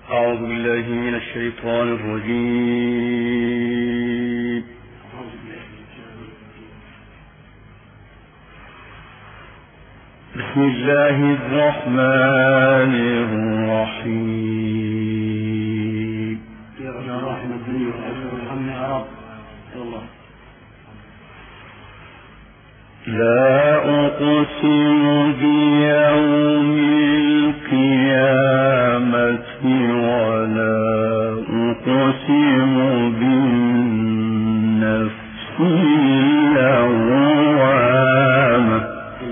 أعوذ بالله من الشيطان الرجيم. بسم الله الرحمن الرحيم. يا رحمة الله وارحمنا يا رب. لا أقسم بيوم القيامة ولا أقسم بالنفس اللوامة.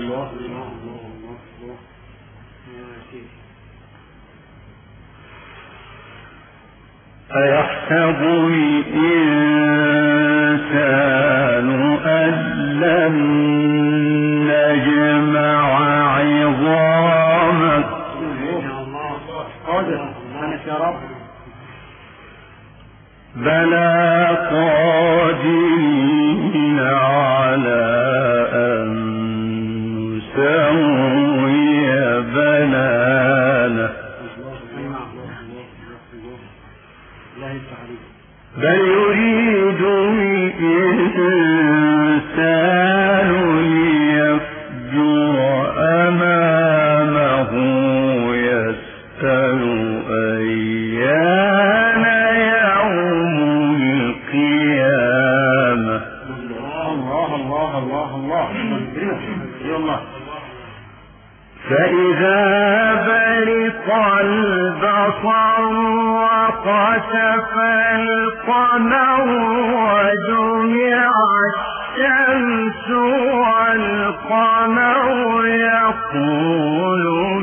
أيحسب الإنسان أن لن نجمع عظامه. بلى قادرين على أن نسوي بنانه. بل يريد الإنسان ليفجر أمامه يسأل أيان يوم القيامة. الله. فإذا برق البصر وخسف القمر وجمع الشمس والقمر يقول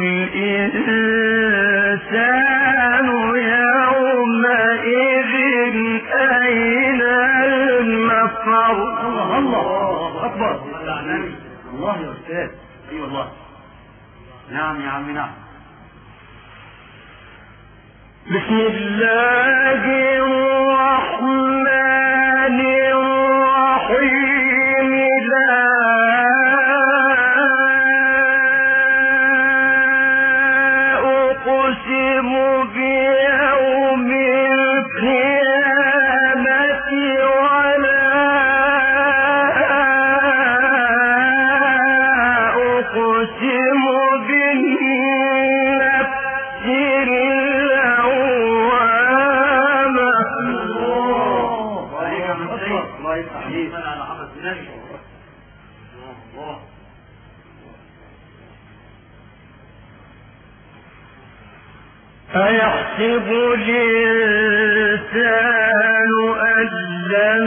الإنسان يومئذ أين المفر. الله أكبر. الله يا أستاذ. أي والله. نعم يا عمي نعم. بسم الله الرحمن الرحيم. لا أقسم بيوم القيامة ولا أقسم بالنفس اللوامة. الله يفتح على حضرة النبي. أيحسب الإنسان أن لن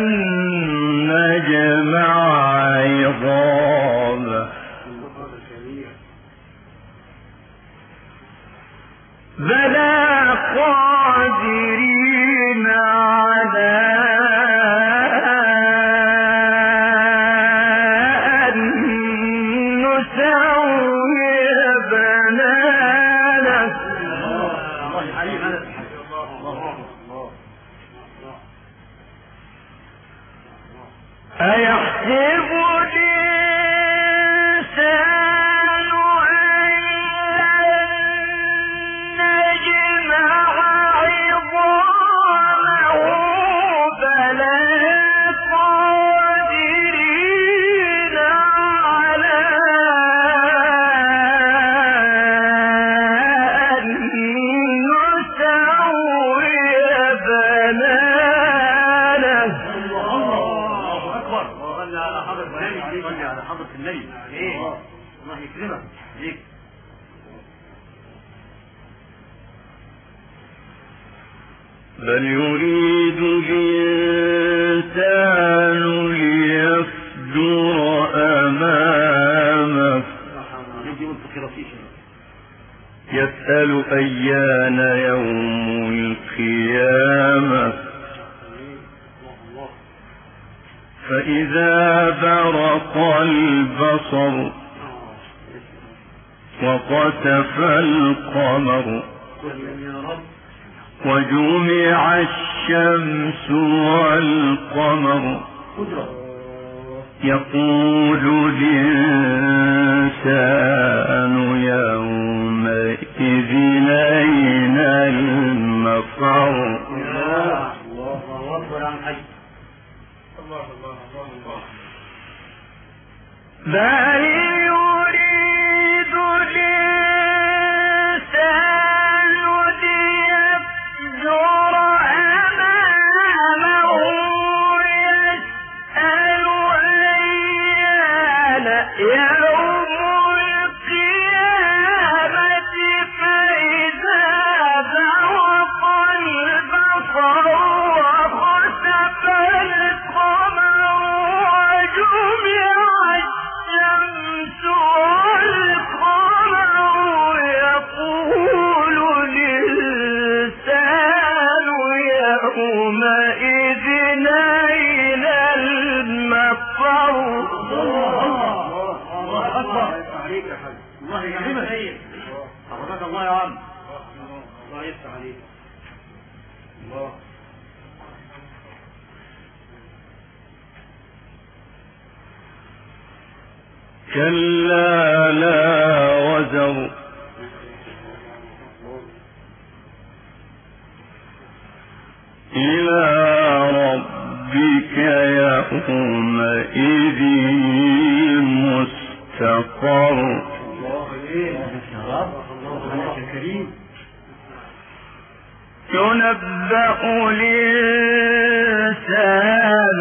نجمع عظامه. بلى قادرين على أن نسوي بنانه. أيحسب الإنسان أن لن نجمع عظامه. بلى قادرين على أن نسوي بنانه. على حضرة النبي. الله يكرمك ليك. بل يريد الإنسان ليفجر أمامه يسأل أيان يوم القيامة. فإذا برق البصر وخسف القمر وجمع الشمس والقمر يقول الإنسان يومئذ أين المفر. بل يريد الإنسان ليفجر أمامه يسأل أيان يوم القيامة فإذا برق البصر وخسف القمر وجمع الشمس والقمر يقول الإنسان يومئذ أين المفر. الله أكبر عليك يا حبيبي. الله يكرمك. حفظك الله يا عم. الله يفتح عليك. الله. كلا لا وزر إلى ربك يومئذ المستقر. ينبأ الإنسان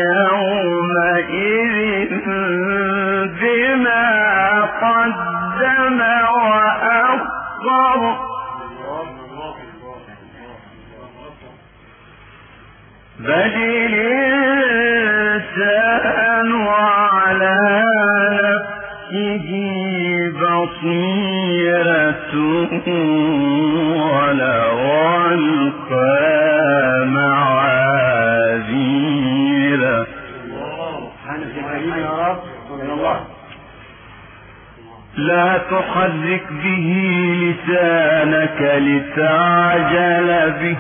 يومئذ بما قدم وأخر. بل الإنسان على نفسه بصيرة ولو ألقى معاذيره. لا تحرك به لسانك لتعجل به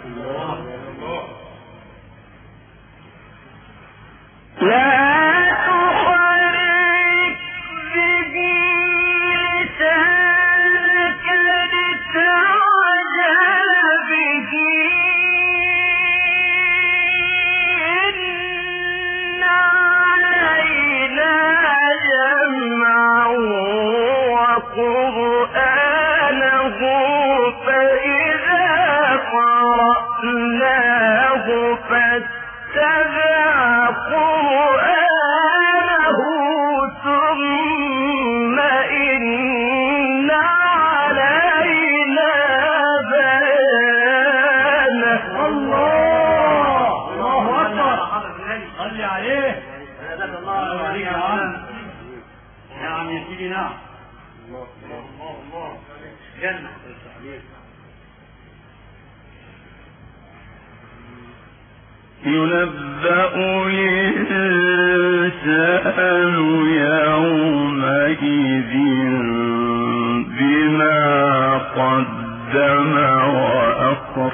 ينبأ الإنسان يومئذ بما قدم وأخر.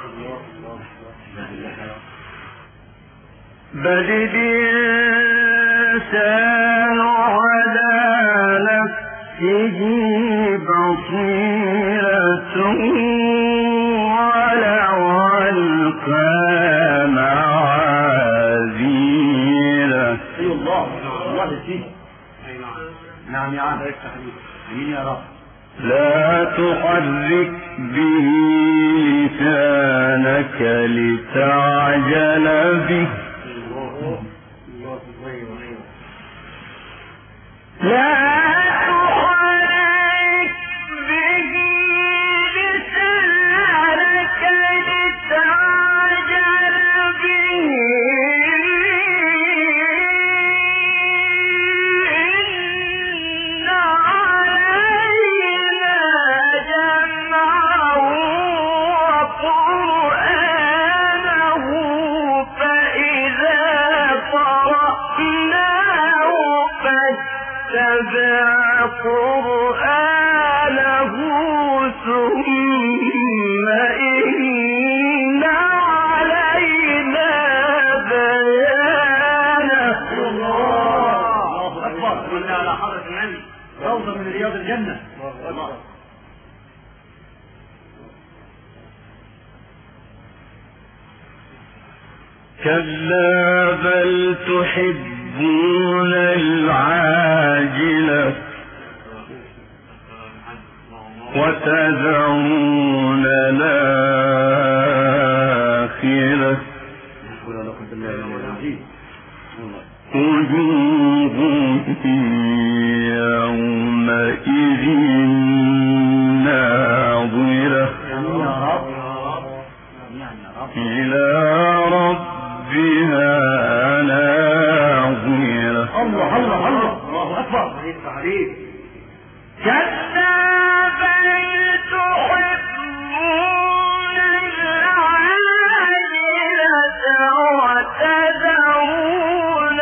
بل الإنسان على نفسه بصيرة ولو ألقى معاذيره. نعم يا عم. امين يا رب. لا تحرك به لسانك لتعجل به. لا تحرك به لسانك لتعجل به إن علينا جمعه وقرآنه فإذا قرأناه فاتبع قرآنه ثم إن علينا بيانه. الله أكبر. صل على حضرة النبي. روضة من رياض الجنة. الله. كلا بل تحب تحبون العاجلة وتذرون الآخرة وجوه يومئذ ناظرة إلى ربها ناظرة. الله الله الله الله أكبر. كلا بل تحبون العاجلة وتذرون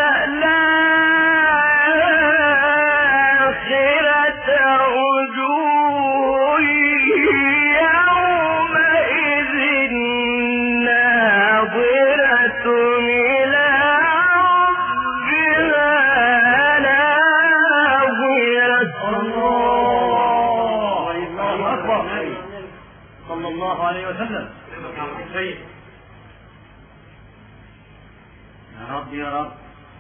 الآخرة وجوه يومئذ ناظرة إلى ربها ناظرة. الله أكبر. صلى الله عليه وسلم. يا رب يا رب.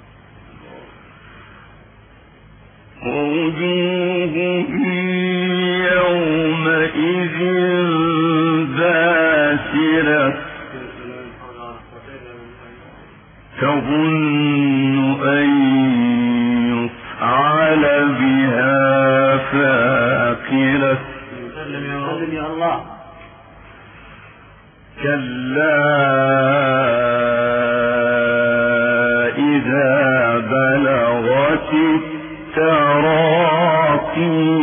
ووجوه يومئذ باسرة تظن أن يفعل بها فاقرة. سلم يا الله. كلا إذا بلغت التراقي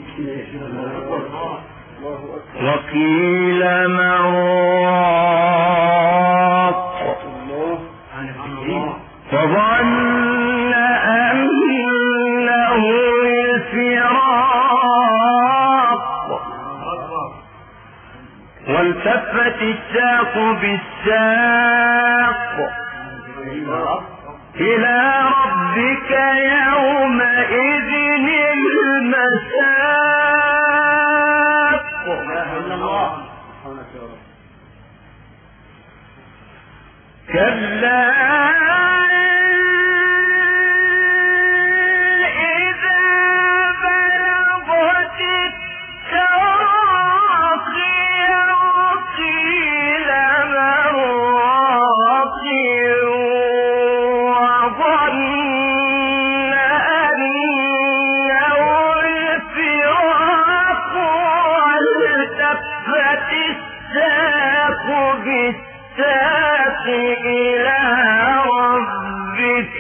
وقيل من راق فظن أنه الفراق والتفت الساق بالساق إلى ربك يومئذ المساق. كلا إذا بلغت التراقي وقيل من راق وظن أنه الفراق والتفت الساق بالساق إلى ربك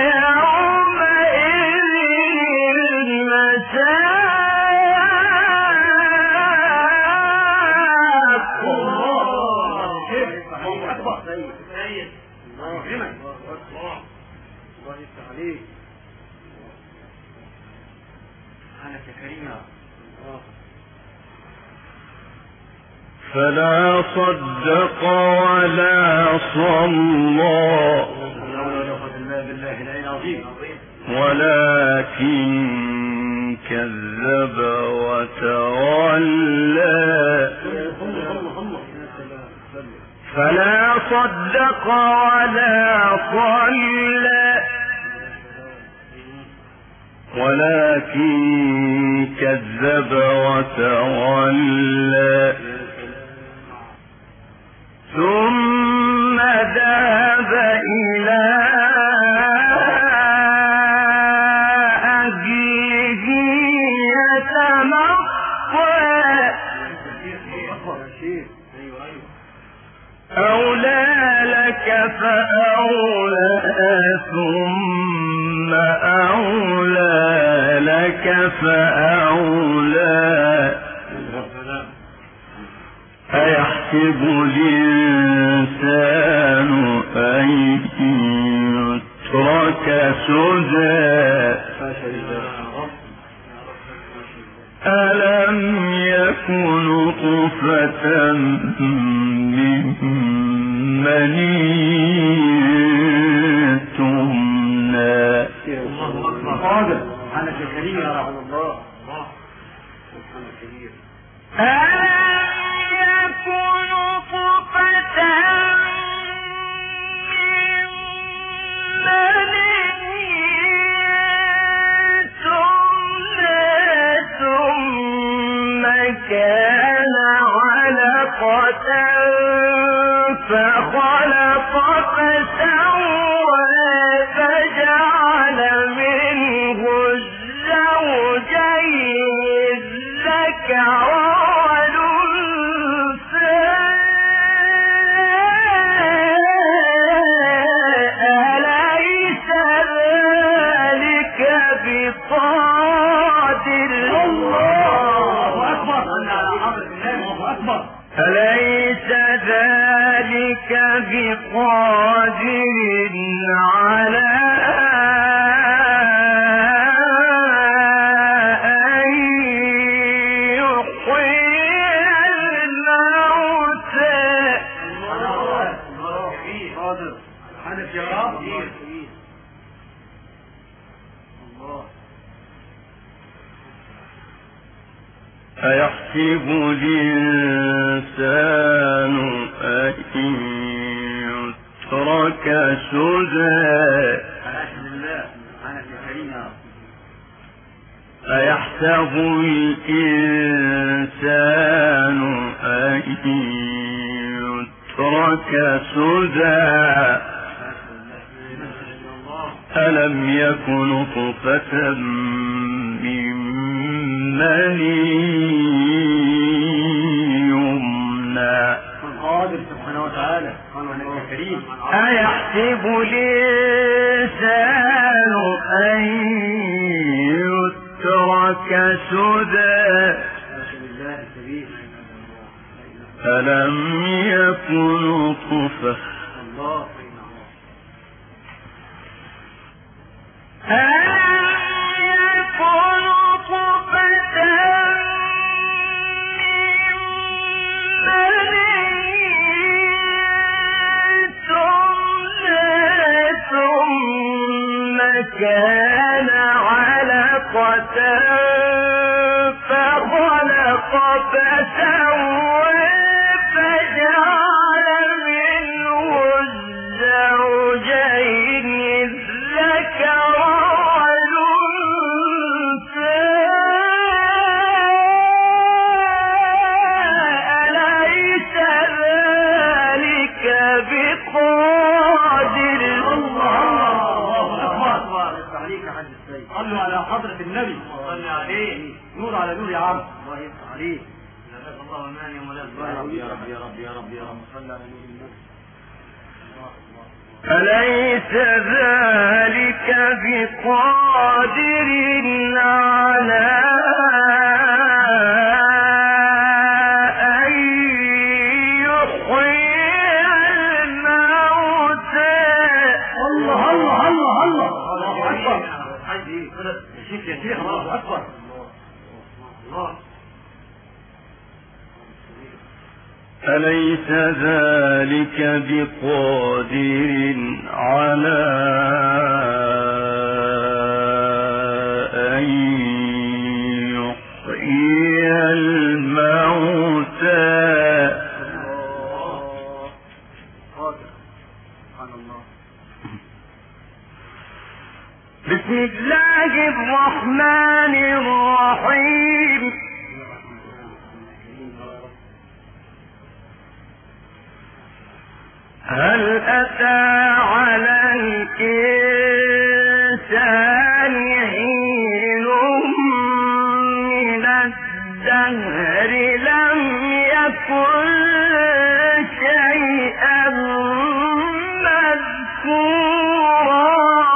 يومئذ المساق. الله أكبر. سيد الله يفتح عليك. أنا كريم. فلا صدق ولا صلى ولكن كذب وتولى. فلا صدق ولا صلى ولكن كذب وتولى ثم ذهب إلى أهله يتمطى. أولى لك فأولى ثم أولى لك فأولى. أيحسب الإنسان أن يترك سدى ألم يكن نطفة من مني تمنى. قادر أنا كريم يا رب الله. يكن نطفة من مني علقة فخلق فسوى فجعل منه الزوجين الذكر والأنثى أليس ذلك بقادر أليس ذلك بقادر على أن يحيي الموتى أيحسب الإنسان أن يترك سدى أيحسب الإنسان أن يترك سدى ألم يكن نطفة من مني يمنى القادر سبحانه وتعالى كريم. أيحسب الإنسان أن يترك سدى ألم يكن نطفة كان علقة فخلق فسوى فجعل منه الزوجين الذكر والأنثى أليس ذلك بقادر صلوا على حضرة النبي صلى عليه نور على نور يا عم الله يفتح عليه الله ومان يا مولانا يا رب يا رب يا رب يا رب صلى على نور النبي أليس ذلك بقادر على أن يحيي الموتى الله الله الله الله الله أكبر يا شيخ الله أكبر الله أليس ذلك بقادر على أن يحيي الموتى بسم الله الرحمن الرحيم هل أتى على الإنسان حين من الدهر لم يكن شيئا مذكورا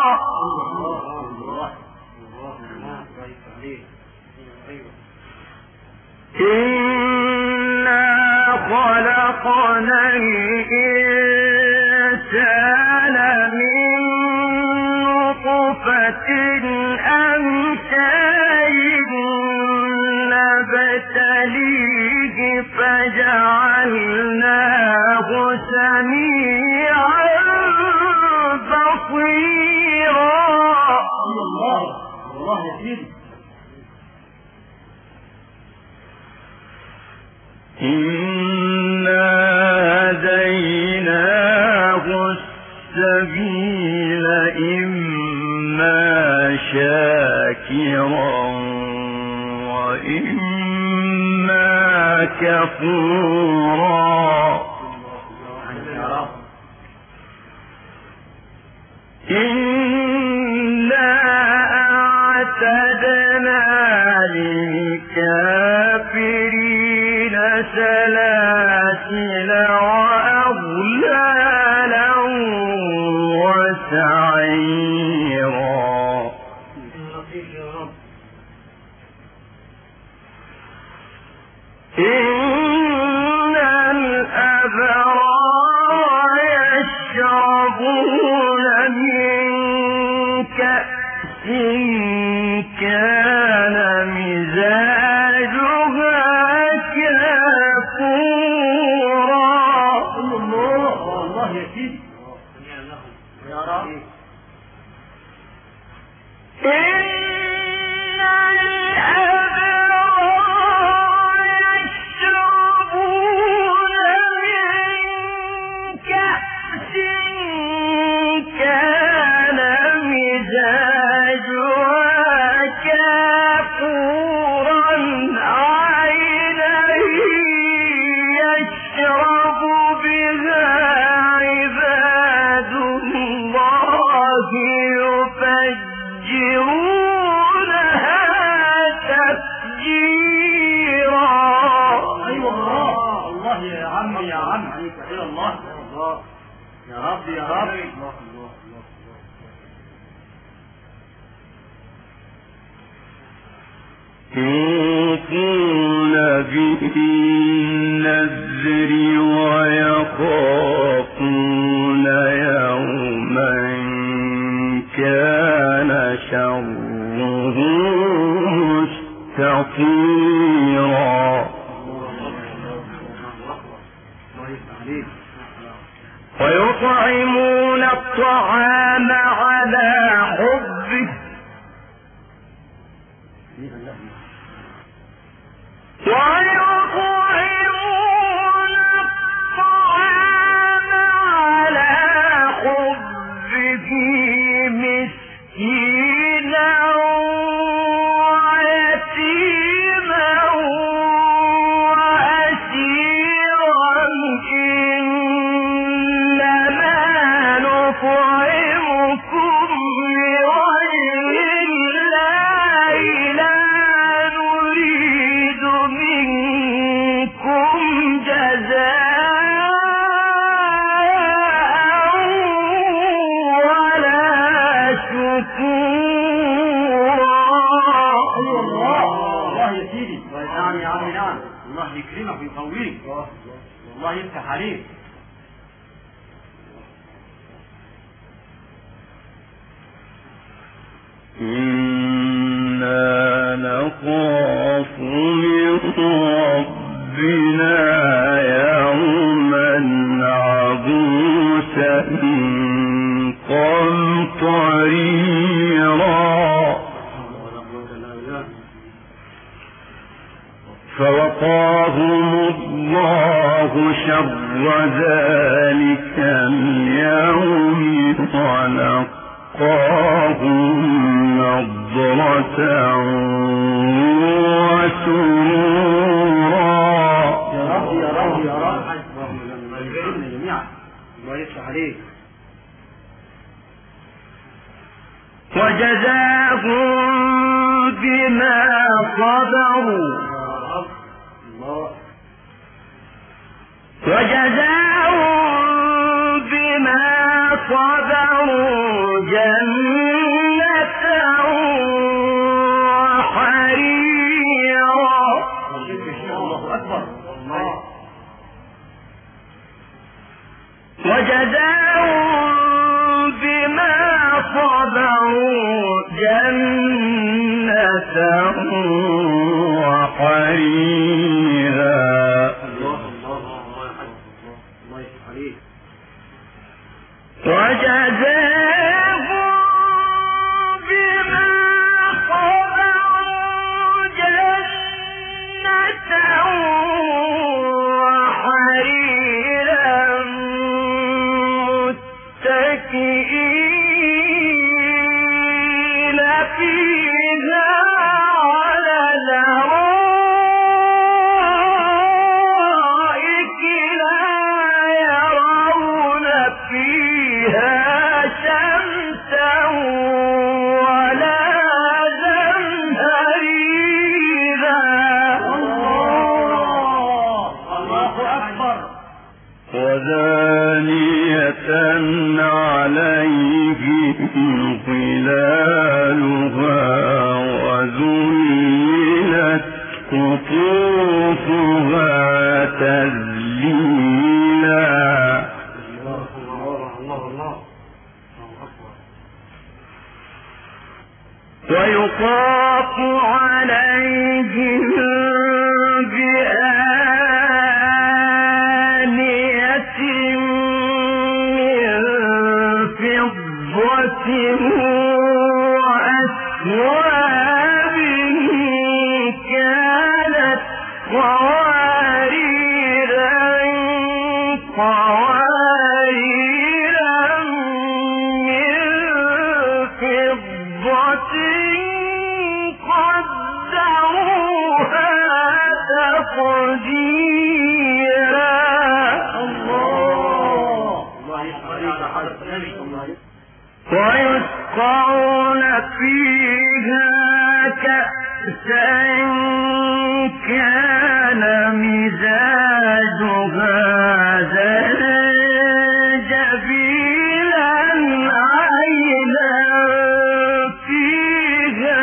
إنا خلقنا الإنسان من نطفة أمشاج نبتليه فجعلناه سميعا بصيرا الله الله يا سيدي إنا هديناه السبيل إما شاكرا وإما كفورا كفورا إنا أعتدنا للكافرين سلاسل وأغلالا وسعيرا إن الأبرار يشربون من كأس كان مزاجها كافورا. الله يا سيدي يا رب. يا رب يا رب. يوفون بالنذر ويخافون يوما كان شره مستطيرا ويطعمون الطعام على حبه مسكينا ويتيما وأسيرا إنما نطعمكم لوجه الله لا نريد منكم جزاء ولا شكورا. الله يا سيدي. نعم يا عمي نعم. الله يكرمك ويقويك والله يفتح عليك. إنا نخاف من ربنا يوما عبوسا قمطريرا فوقاهم الله شر ذلك اليوم ولقاهم نضرة وسرورا. يا رب يا رب يا رب. اللهم جميعا الله يفتح عليك. وجزاهم بما صبروا جنة وحريرا. الله أكبر. وجزاهم بما صبروا جنة وحريرا. وجزاهم بما صبروا جنة وحريرا متكئين فيها على الأرائك ودانية عليهم ظلالها وذللت قطوفها تذليلا. ويطاف عليهم بآنية من فضة وأكواب كانت قواريرا من فضة قدروها تقديرا. ويسقون فيها كأسا كان مزاجها زنجبيلا عينا فيها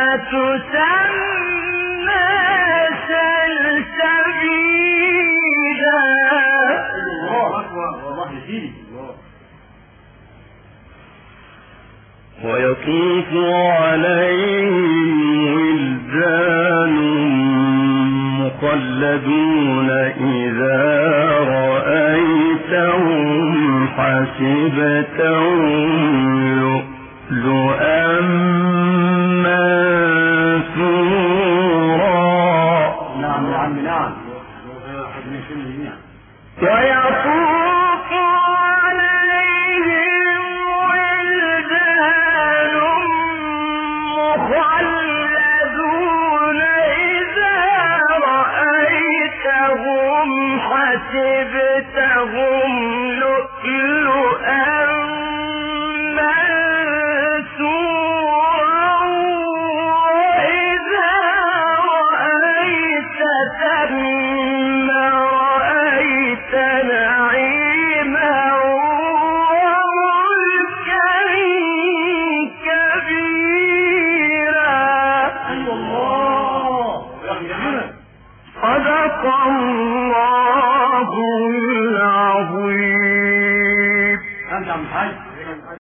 تسمى سلسبيلا. ويطوف عليهم ولدان مخلدون إذا رأيتهم حسبتهم لؤلؤا منثورا. نعم نعم نعم. ويطوف عليهم ولدان مخلدون إذا رأيتهم حسبتهم لؤلؤا منثورا وإذا رأيت ثم رأيت نعيما وملكا كبيرا. الله. صدق الله